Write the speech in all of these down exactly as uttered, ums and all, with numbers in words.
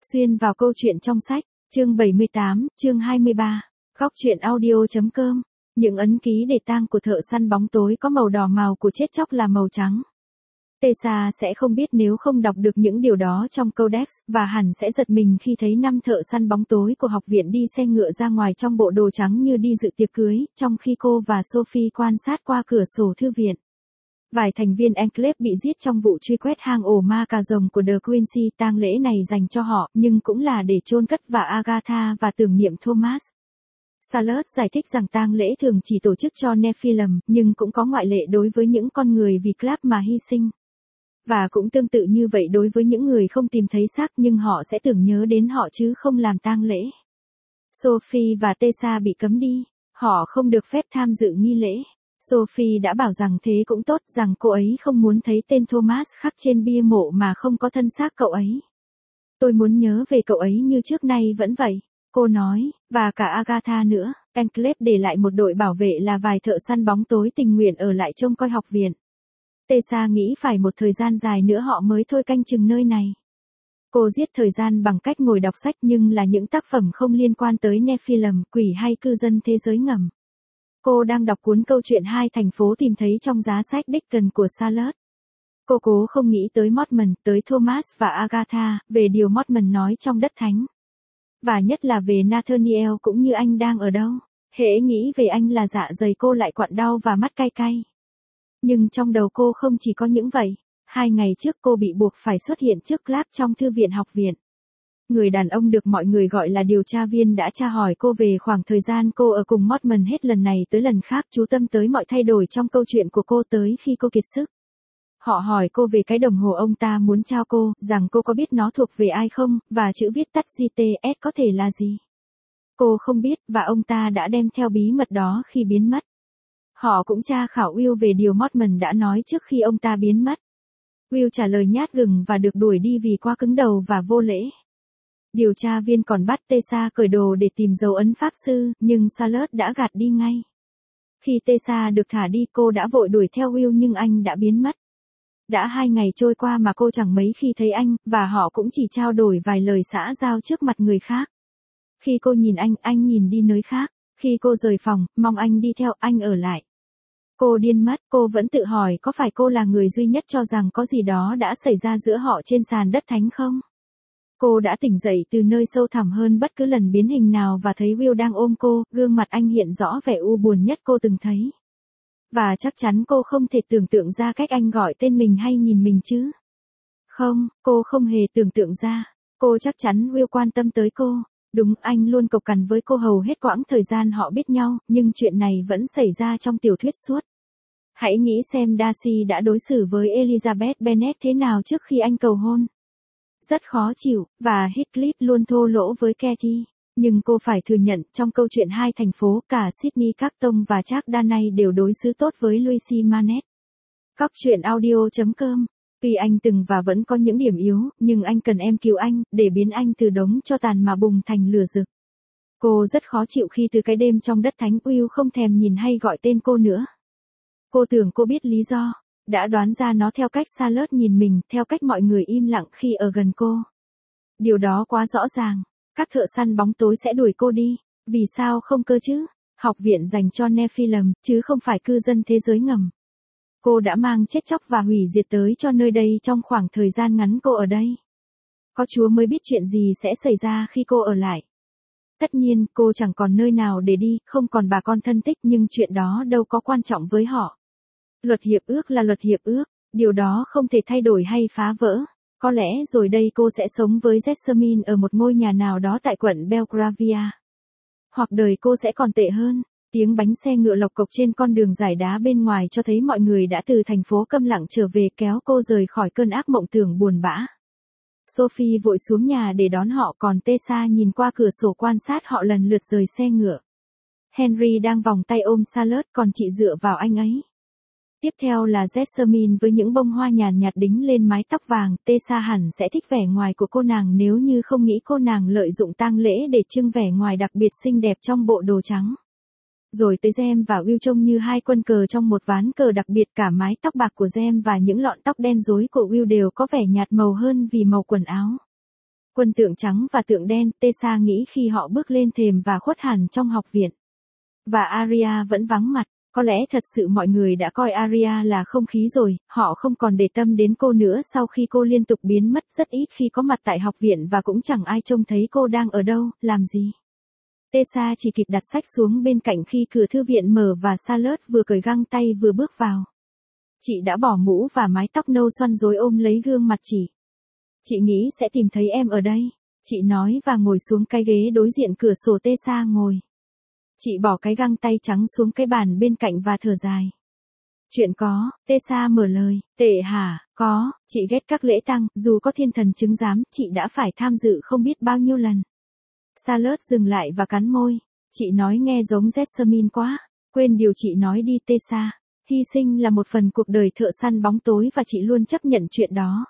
Xuyên vào câu chuyện trong sách, chương bảy mươi tám, chương hai mươi ba, góc truyện audio.com. Những ấn ký để tang của thợ săn bóng tối có màu đỏ, màu của chết chóc là màu trắng. Tessa sẽ không biết nếu không đọc được những điều đó trong codex, và hẳn sẽ giật mình khi thấy năm thợ săn bóng tối của học viện đi xe ngựa ra ngoài trong bộ đồ trắng như đi dự tiệc cưới, trong khi cô và Sophie quan sát qua cửa sổ thư viện. Vài thành viên Enclave bị giết trong vụ truy quét hang ổ ma cà rồng của The Quincy. Tang lễ này dành cho họ, nhưng cũng là để chôn cất và Agatha và tưởng niệm Thomas. Salert giải thích rằng tang lễ thường chỉ tổ chức cho Nephilim, nhưng cũng có ngoại lệ đối với những con người vì Clap mà hy sinh. Và cũng tương tự như vậy đối với những người không tìm thấy xác, nhưng họ sẽ tưởng nhớ đến họ chứ không làm tang lễ. Sophie và Tessa bị cấm đi, họ không được phép tham dự nghi lễ. Sophie đã bảo rằng thế cũng tốt, rằng cô ấy không muốn thấy tên Thomas khắc trên bia mộ mà không có thân xác cậu ấy. Tôi muốn nhớ về cậu ấy như trước nay vẫn vậy, cô nói, và cả Agatha nữa. Enclave để lại một đội bảo vệ là vài thợ săn bóng tối tình nguyện ở lại trông coi học viện. Tessa nghĩ phải một thời gian dài nữa họ mới thôi canh chừng nơi này. Cô giết thời gian bằng cách ngồi đọc sách, nhưng là những tác phẩm không liên quan tới Nephilim, quỷ hay cư dân thế giới ngầm. Cô đang đọc cuốn câu chuyện hai thành phố tìm thấy trong giá sách Dickens của Salert. Cô cố không nghĩ tới Mormon, tới Thomas và Agatha, về điều Mormon nói trong đất thánh. Và nhất là về Nathaniel cũng như anh đang ở đâu. Hễ nghĩ về anh là dạ dày cô lại quặn đau và mắt cay cay. Nhưng trong đầu cô không chỉ có những vậy. Hai ngày trước cô bị buộc phải xuất hiện trước Clap trong thư viện học viện. Người đàn ông được mọi người gọi là điều tra viên đã tra hỏi cô về khoảng thời gian cô ở cùng Mormon. Hết lần này tới lần khác chú tâm tới mọi thay đổi trong câu chuyện của cô tới khi cô kiệt sức. Họ hỏi cô về cái đồng hồ ông ta muốn trao cô, rằng cô có biết nó thuộc về ai không, và chữ viết tắt giê tê ét có thể là gì. Cô không biết, và ông ta đã đem theo bí mật đó khi biến mất. Họ cũng tra khảo Will về điều Mormon đã nói trước khi ông ta biến mất. Will trả lời nhát gừng và được đuổi đi vì quá cứng đầu và vô lễ. Điều tra viên còn bắt Tessa cởi đồ để tìm dấu ấn pháp sư, nhưng Salert đã gạt đi ngay. Khi Tessa được thả đi, cô đã vội đuổi theo Will nhưng anh đã biến mất. Đã hai ngày trôi qua mà cô chẳng mấy khi thấy anh, và họ cũng chỉ trao đổi vài lời xã giao trước mặt người khác. Khi cô nhìn anh, anh nhìn đi nơi khác. Khi cô rời phòng, mong anh đi theo, anh ở lại. Cô điên mất, cô vẫn tự hỏi có phải cô là người duy nhất cho rằng có gì đó đã xảy ra giữa họ trên sàn đất thánh không? Cô đã tỉnh dậy từ nơi sâu thẳm hơn bất cứ lần biến hình nào và thấy Will đang ôm cô, gương mặt anh hiện rõ vẻ u buồn nhất cô từng thấy. Và chắc chắn cô không thể tưởng tượng ra cách anh gọi tên mình hay nhìn mình chứ. Không, cô không hề tưởng tượng ra. Cô chắc chắn Will quan tâm tới cô. Đúng, anh luôn cộc cằn với cô hầu hết quãng thời gian họ biết nhau, nhưng chuyện này vẫn xảy ra trong tiểu thuyết suốt. Hãy nghĩ xem Darcy đã đối xử với Elizabeth Bennet thế nào trước khi anh cầu hôn. Rất khó chịu, và Heathcliff luôn thô lỗ với Cathy. Nhưng cô phải thừa nhận, trong câu chuyện hai thành phố, cả Sydney Carton và Jack Danay đều đối xử tốt với Lucy Manet. Góc truyện audio.com. Tuy anh từng và vẫn có những điểm yếu, nhưng anh cần em cứu anh, để biến anh từ đống tro tàn mà bùng thành lửa rực. Cô rất khó chịu khi từ cái đêm trong đất thánh Will không thèm nhìn hay gọi tên cô nữa. Cô tưởng cô biết lý do, đã đoán ra nó theo cách Salert nhìn mình, theo cách mọi người im lặng khi ở gần cô. Điều đó quá rõ ràng, các thợ săn bóng tối sẽ đuổi cô đi, vì sao không cơ chứ? Học viện dành cho Nephilim, chứ không phải cư dân thế giới ngầm. Cô đã mang chết chóc và hủy diệt tới cho nơi đây trong khoảng thời gian ngắn cô ở đây. Có Chúa mới biết chuyện gì sẽ xảy ra khi cô ở lại. Tất nhiên, cô chẳng còn nơi nào để đi, không còn bà con thân thích, nhưng chuyện đó đâu có quan trọng với họ. Luật hiệp ước là luật hiệp ước, điều đó không thể thay đổi hay phá vỡ. Có lẽ rồi đây cô sẽ sống với Jessamine ở một ngôi nhà nào đó tại quận Belgravia. Hoặc đời cô sẽ còn tệ hơn. Tiếng bánh xe ngựa lộc cộc trên con đường giải đá bên ngoài cho thấy mọi người đã từ thành phố câm lặng trở về, kéo cô rời khỏi cơn ác mộng tưởng buồn bã. Sophie vội xuống nhà để đón họ, còn Tessa nhìn qua cửa sổ quan sát họ lần lượt rời xe ngựa. Henry đang vòng tay ôm Salert, còn chị dựa vào anh ấy. Tiếp theo là Jessamine với những bông hoa nhàn nhạt đính lên mái tóc vàng. Tessa hẳn sẽ thích vẻ ngoài của cô nàng nếu như không nghĩ cô nàng lợi dụng tang lễ để trưng vẻ ngoài đặc biệt xinh đẹp trong bộ đồ trắng. Rồi tới Jem và Will trông như hai quân cờ trong một ván cờ đặc biệt, cả mái tóc bạc của Jem và những lọn tóc đen rối của Will đều có vẻ nhạt màu hơn vì màu quần áo. Quân tượng trắng và tượng đen, Tessa nghĩ khi họ bước lên thềm và khuất hẳn trong học viện. Và Arya vẫn vắng mặt, có lẽ thật sự mọi người đã coi Arya là không khí rồi, họ không còn để tâm đến cô nữa sau khi cô liên tục biến mất rất ít khi có mặt tại học viện và cũng chẳng ai trông thấy cô đang ở đâu, làm gì. Tessa chỉ kịp đặt sách xuống bên cạnh khi cửa thư viện mở và Charlotte vừa cởi găng tay vừa bước vào. Chị đã bỏ mũ và mái tóc nâu xoăn rối ôm lấy gương mặt chị. Chị nghĩ sẽ tìm thấy em ở đây, chị nói và ngồi xuống cái ghế đối diện cửa sổ. Tessa ngồi. Chị bỏ cái găng tay trắng xuống cái bàn bên cạnh và thở dài. Chuyện có, Tessa mở lời, tệ hả, có, chị ghét các lễ tang, dù có thiên thần chứng giám, chị đã phải tham dự không biết bao nhiêu lần. Charlotte dừng lại và cắn môi, chị nói nghe giống Jessamine quá, quên điều chị nói đi Tessa, hy sinh là một phần cuộc đời thợ săn bóng tối và chị luôn chấp nhận chuyện đó.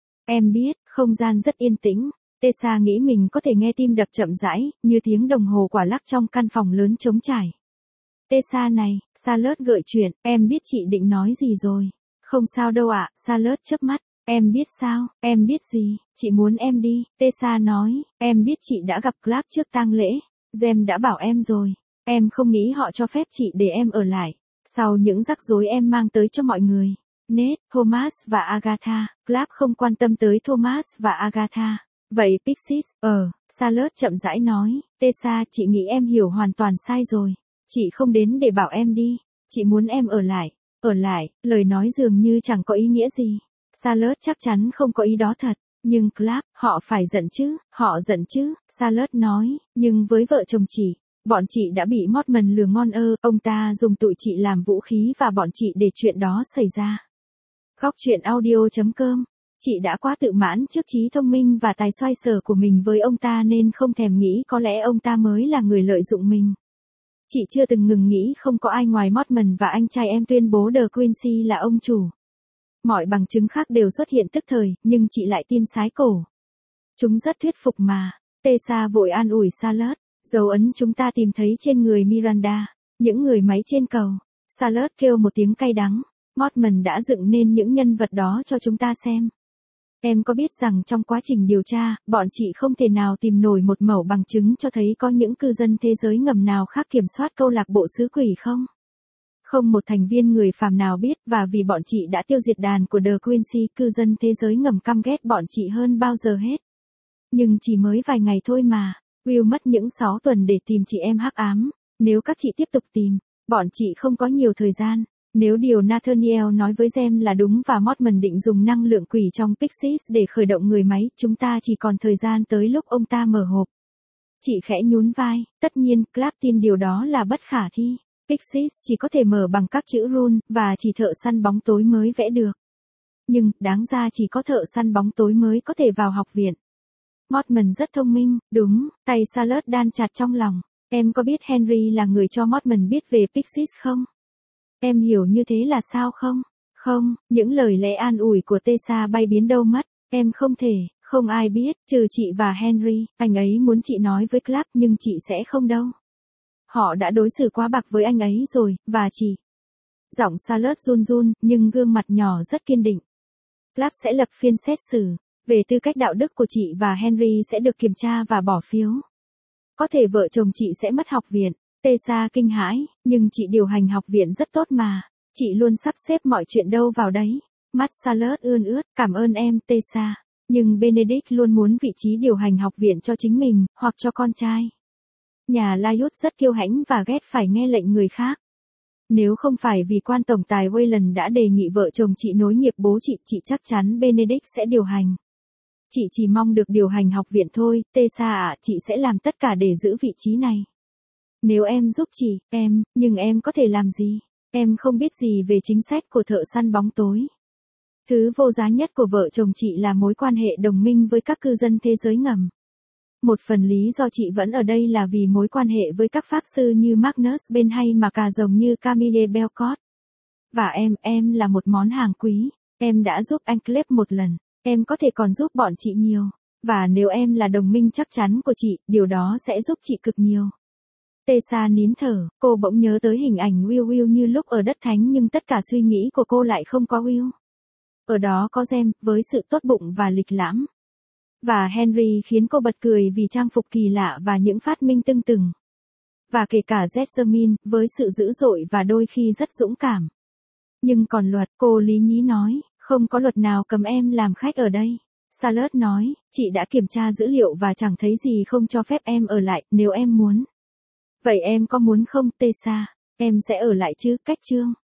Em biết, không gian rất yên tĩnh. Tessa nghĩ mình có thể nghe tim đập chậm rãi, như tiếng đồng hồ quả lắc trong căn phòng lớn trống trải. Tessa này, Charlotte gợi chuyện, em biết chị định nói gì rồi. Không sao đâu ạ, Charlotte chớp mắt. Em biết sao, em biết gì, chị muốn em đi, Tessa nói, em biết chị đã gặp Clap trước tang lễ, Jem đã bảo em rồi, em không nghĩ họ cho phép chị để em ở lại, sau những rắc rối em mang tới cho mọi người. Ned, Thomas và Agatha, Clap không quan tâm tới Thomas và Agatha. Vậy Pixies, ờ, Charlotte chậm rãi nói, Tessa chị nghĩ em hiểu hoàn toàn sai rồi, chị không đến để bảo em đi, chị muốn em ở lại, ở lại, lời nói dường như chẳng có ý nghĩa gì. Charlotte chắc chắn không có ý đó thật, nhưng Clap, họ phải giận chứ, họ giận chứ, Charlotte nói, nhưng với vợ chồng chị, bọn chị đã bị Mormon lừa ngon ơ, ông ta dùng tụi chị làm vũ khí và bọn chị để chuyện đó xảy ra. Khóc chuyện audio chấm com. Chị đã quá tự mãn trước trí thông minh và tài xoay sở của mình với ông ta nên không thèm nghĩ có lẽ ông ta mới là người lợi dụng mình. Chị chưa từng ngừng nghĩ không có ai ngoài Mormon và anh trai em tuyên bố The Quincy là ông chủ. Mọi bằng chứng khác đều xuất hiện tức thời, nhưng chị lại tin sái cổ. Chúng rất thuyết phục mà. Tessa vội an ủi Charlotte. Dấu ấn chúng ta tìm thấy trên người Miranda, những người máy trên cầu. Charlotte kêu một tiếng cay đắng. Mormon đã dựng nên những nhân vật đó cho chúng ta xem. Em có biết rằng trong quá trình điều tra, bọn chị không thể nào tìm nổi một mẩu bằng chứng cho thấy có những cư dân thế giới ngầm nào khác kiểm soát câu lạc bộ xứ quỷ không? Không một thành viên người phàm nào biết và vì bọn chị đã tiêu diệt đàn của The Quincy, cư dân thế giới ngầm căm ghét bọn chị hơn bao giờ hết. Nhưng chỉ mới vài ngày thôi mà, Will mất những sáu tuần để tìm chị em hắc ám. Nếu các chị tiếp tục tìm, bọn chị không có nhiều thời gian. Nếu điều Nathaniel nói với Jem là đúng và Mormon định dùng năng lượng quỷ trong Pixies để khởi động người máy, chúng ta chỉ còn thời gian tới lúc ông ta mở hộp. Chị khẽ nhún vai, tất nhiên, Clap tin điều đó là bất khả thi. Pixies chỉ có thể mở bằng các chữ rune, và chỉ thợ săn bóng tối mới vẽ được. Nhưng, đáng ra chỉ có thợ săn bóng tối mới có thể vào học viện. Mormon rất thông minh, đúng, tay Charlotte đan chặt trong lòng. Em có biết Henry là người cho Mormon biết về Pixies không? Em hiểu như thế là sao không? Không, những lời lẽ an ủi của Tessa bay biến đâu mất. Em không thể, không ai biết, trừ chị và Henry. Anh ấy muốn chị nói với Clap nhưng chị sẽ không đâu. Họ đã đối xử quá bạc với anh ấy rồi, và chị. Giọng Charlotte run run, nhưng gương mặt nhỏ rất kiên định. Clap sẽ lập phiên xét xử. Về tư cách đạo đức của chị và Henry sẽ được kiểm tra và bỏ phiếu. Có thể vợ chồng chị sẽ mất học viện. Tessa kinh hãi, nhưng chị điều hành học viện rất tốt mà. Chị luôn sắp xếp mọi chuyện đâu vào đấy. Mắt Charlotte ươn ướt, cảm ơn em, Tessa. Nhưng Benedict luôn muốn vị trí điều hành học viện cho chính mình, hoặc cho con trai. Nhà Lyot rất kiêu hãnh và ghét phải nghe lệnh người khác. Nếu không phải vì quan tổng tài Wayland đã đề nghị vợ chồng chị nối nghiệp bố chị, chị chắc chắn Benedict sẽ điều hành. Chị chỉ mong được điều hành học viện thôi, Tessa ạ, chị sẽ làm tất cả để giữ vị trí này. Nếu em giúp chị, em, nhưng em có thể làm gì? Em không biết gì về chính sách của thợ săn bóng tối. Thứ vô giá nhất của vợ chồng chị là mối quan hệ đồng minh với các cư dân thế giới ngầm. Một phần lý do chị vẫn ở đây là vì mối quan hệ với các pháp sư như Magnus bên hay mà cả rồng như Camille Belcott. Và em, em là một món hàng quý. Em đã giúp anh Clep một lần. Em có thể còn giúp bọn chị nhiều. Và nếu em là đồng minh chắc chắn của chị, điều đó sẽ giúp chị cực nhiều. Tessa nín thở, cô bỗng nhớ tới hình ảnh Will Will như lúc ở đất thánh nhưng tất cả suy nghĩ của cô lại không có Will. Ở đó có Jem, với sự tốt bụng và lịch lãm. Và Henry khiến cô bật cười vì trang phục kỳ lạ và những phát minh tưng từng. Và kể cả Jessamine, với sự dữ dội và đôi khi rất dũng cảm. Nhưng còn luật, cô lý nhí nói, không có luật nào cấm em làm khách ở đây. Charlotte nói, chị đã kiểm tra dữ liệu và chẳng thấy gì không cho phép em ở lại, nếu em muốn. Vậy em có muốn không, Tessa? Em sẽ ở lại chứ, cách chương.